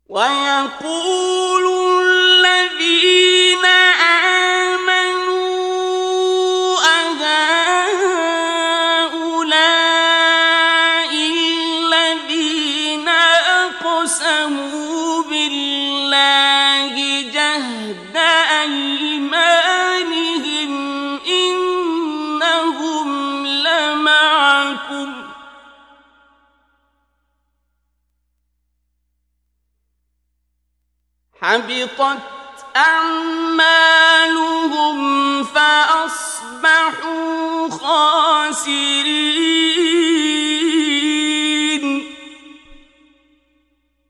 ويقول الذين آمنوا أهؤلاء الذين أقسموا بالله جهد أيمانهم إنهم لمعكم حبطت أعمالهم فأصبحوا خاسرين